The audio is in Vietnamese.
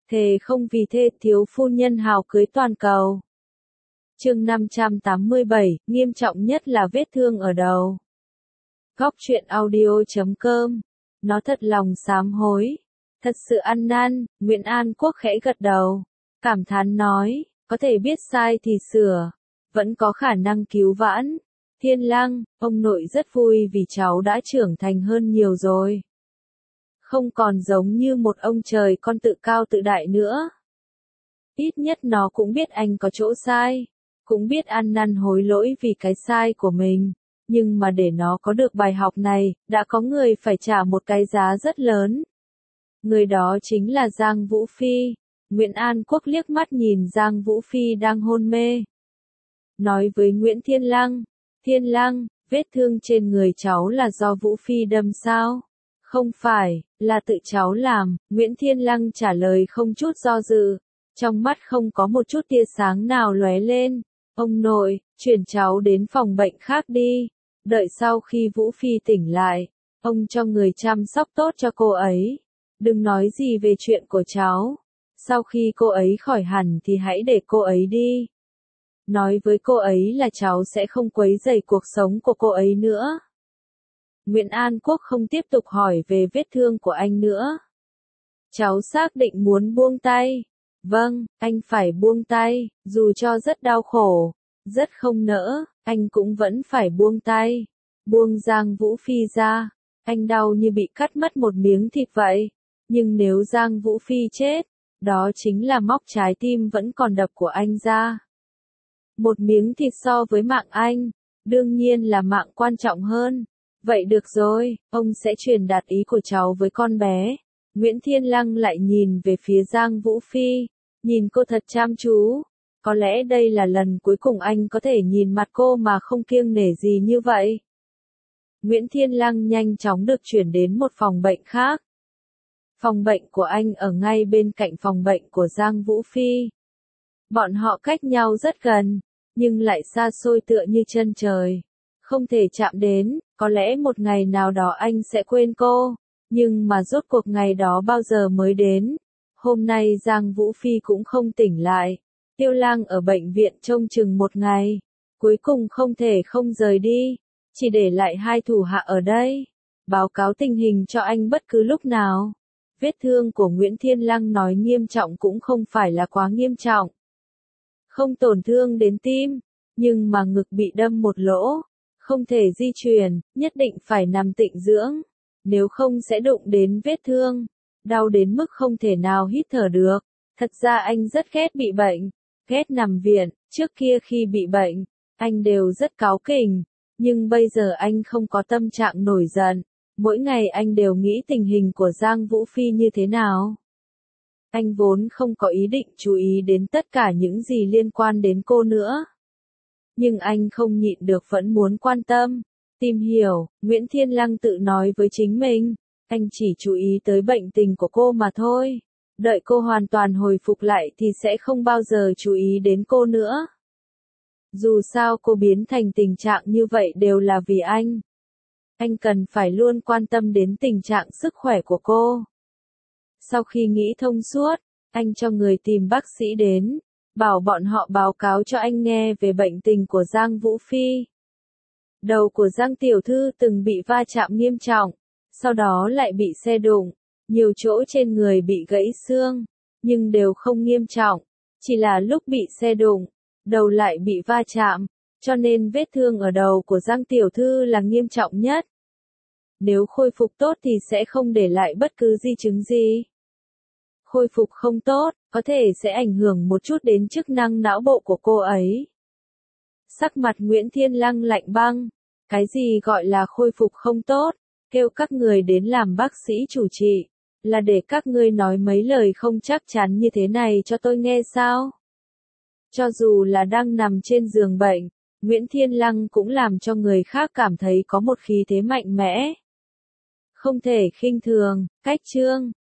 Thề không vì thê thiếu phu nhân hào cưới toàn cầu. Chương 587, nghiêm trọng nhất là vết thương ở đầu. Góc truyện audio.com. Nó thật lòng sám hối. Thật sự ăn năn, Nguyễn An Quốc khẽ gật đầu. Cảm thán nói, có thể biết sai thì sửa. Vẫn có khả năng cứu vãn. Thiên Lăng, ông nội rất vui vì cháu đã trưởng thành hơn nhiều rồi. Không còn giống như một ông trời con tự cao tự đại nữa. Ít nhất nó cũng biết anh có chỗ sai. Cũng biết ăn năn hối lỗi vì cái sai của mình. Nhưng mà để nó có được bài học này, đã có người phải trả một cái giá rất lớn. Người đó chính là Giang Vũ Phi. Nguyễn An Quốc liếc mắt nhìn Giang Vũ Phi đang hôn mê. Nói với Nguyễn Thiên Lăng, Thiên Lăng, vết thương trên người cháu là do Vũ Phi đâm sao? Không phải, là tự cháu làm, Nguyễn Thiên Lăng trả lời không chút do dự. Trong mắt không có một chút tia sáng nào lóe lên. Ông nội, chuyển cháu đến phòng bệnh khác đi. Đợi sau khi Vũ Phi tỉnh lại, ông cho người chăm sóc tốt cho cô ấy. Đừng nói gì về chuyện của cháu. Sau khi cô ấy khỏi hẳn thì hãy để cô ấy đi. Nói với cô ấy là cháu sẽ không quấy rầy cuộc sống của cô ấy nữa. Nguyễn An Quốc không tiếp tục hỏi về vết thương của anh nữa. Cháu xác định muốn buông tay. Vâng, anh phải buông tay, dù cho rất đau khổ, rất không nỡ, anh cũng vẫn phải buông tay. Buông Giang Vũ Phi ra, anh đau như bị cắt mất một miếng thịt vậy. Nhưng nếu Giang Vũ Phi chết, đó chính là móc trái tim vẫn còn đập của anh ra. Một miếng thịt so với mạng anh, đương nhiên là mạng quan trọng hơn. Vậy được rồi, ông sẽ truyền đạt ý của cháu với con bé. Nguyễn Thiên Lăng lại nhìn về phía Giang Vũ Phi, nhìn cô thật chăm chú. Có lẽ đây là lần cuối cùng anh có thể nhìn mặt cô mà không kiêng nể gì như vậy. Nguyễn Thiên Lăng nhanh chóng được chuyển đến một phòng bệnh khác. Phòng bệnh của anh ở ngay bên cạnh phòng bệnh của Giang Vũ Phi. Bọn họ cách nhau rất gần, nhưng lại xa xôi tựa như chân trời. Không thể chạm đến, có lẽ một ngày nào đó anh sẽ quên cô. Nhưng mà rốt cuộc ngày đó bao giờ mới đến. Hôm nay Giang Vũ Phi cũng không tỉnh lại. Tiêu Lang ở bệnh viện trông chừng một ngày. Cuối cùng không thể không rời đi. Chỉ để lại hai thủ hạ ở đây. Báo cáo tình hình cho anh bất cứ lúc nào. Vết thương của Nguyễn Thiên Lăng nói nghiêm trọng cũng không phải là quá nghiêm trọng. Không tổn thương đến tim. Nhưng mà ngực bị đâm một lỗ. Không thể di chuyển, nhất định phải nằm tịnh dưỡng. Nếu không sẽ đụng đến vết thương. Đau đến mức không thể nào hít thở được. Thật ra anh rất ghét bị bệnh. Ghét nằm viện, trước kia khi bị bệnh, anh đều rất cáu kỉnh. Nhưng bây giờ anh không có tâm trạng nổi giận. Mỗi ngày anh đều nghĩ tình hình của Giang Vũ Phi như thế nào. Anh vốn không có ý định chú ý đến tất cả những gì liên quan đến cô nữa. Nhưng anh không nhịn được vẫn muốn quan tâm, tìm hiểu. Nguyễn Thiên Lăng tự nói với chính mình, anh chỉ chú ý tới bệnh tình của cô mà thôi. Đợi cô hoàn toàn hồi phục lại thì sẽ không bao giờ chú ý đến cô nữa. Dù sao cô biến thành tình trạng như vậy đều là vì anh. Anh cần phải luôn quan tâm đến tình trạng sức khỏe của cô. Sau khi nghĩ thông suốt, anh cho người tìm bác sĩ đến, bảo bọn họ báo cáo cho anh nghe về bệnh tình của Giang Vũ Phi. Đầu của Giang tiểu thư từng bị va chạm nghiêm trọng, sau đó lại bị xe đụng, nhiều chỗ trên người bị gãy xương, nhưng đều không nghiêm trọng, chỉ là lúc bị xe đụng, đầu lại bị va chạm, cho nên vết thương ở đầu của Giang tiểu thư là nghiêm trọng nhất. Nếu khôi phục tốt thì sẽ không để lại bất cứ di chứng gì. Khôi phục không tốt, có thể sẽ ảnh hưởng một chút đến chức năng não bộ của cô ấy. Sắc mặt Nguyễn Thiên Lăng lạnh băng. Cái gì gọi là khôi phục không tốt? Kêu các người đến làm bác sĩ chủ trị. Là để các ngươi nói mấy lời không chắc chắn như thế này cho tôi nghe sao? Cho dù là đang nằm trên giường bệnh, Nguyễn Thiên Lăng cũng làm cho người khác cảm thấy có một khí thế mạnh mẽ. Không thể khinh thường, cách chương.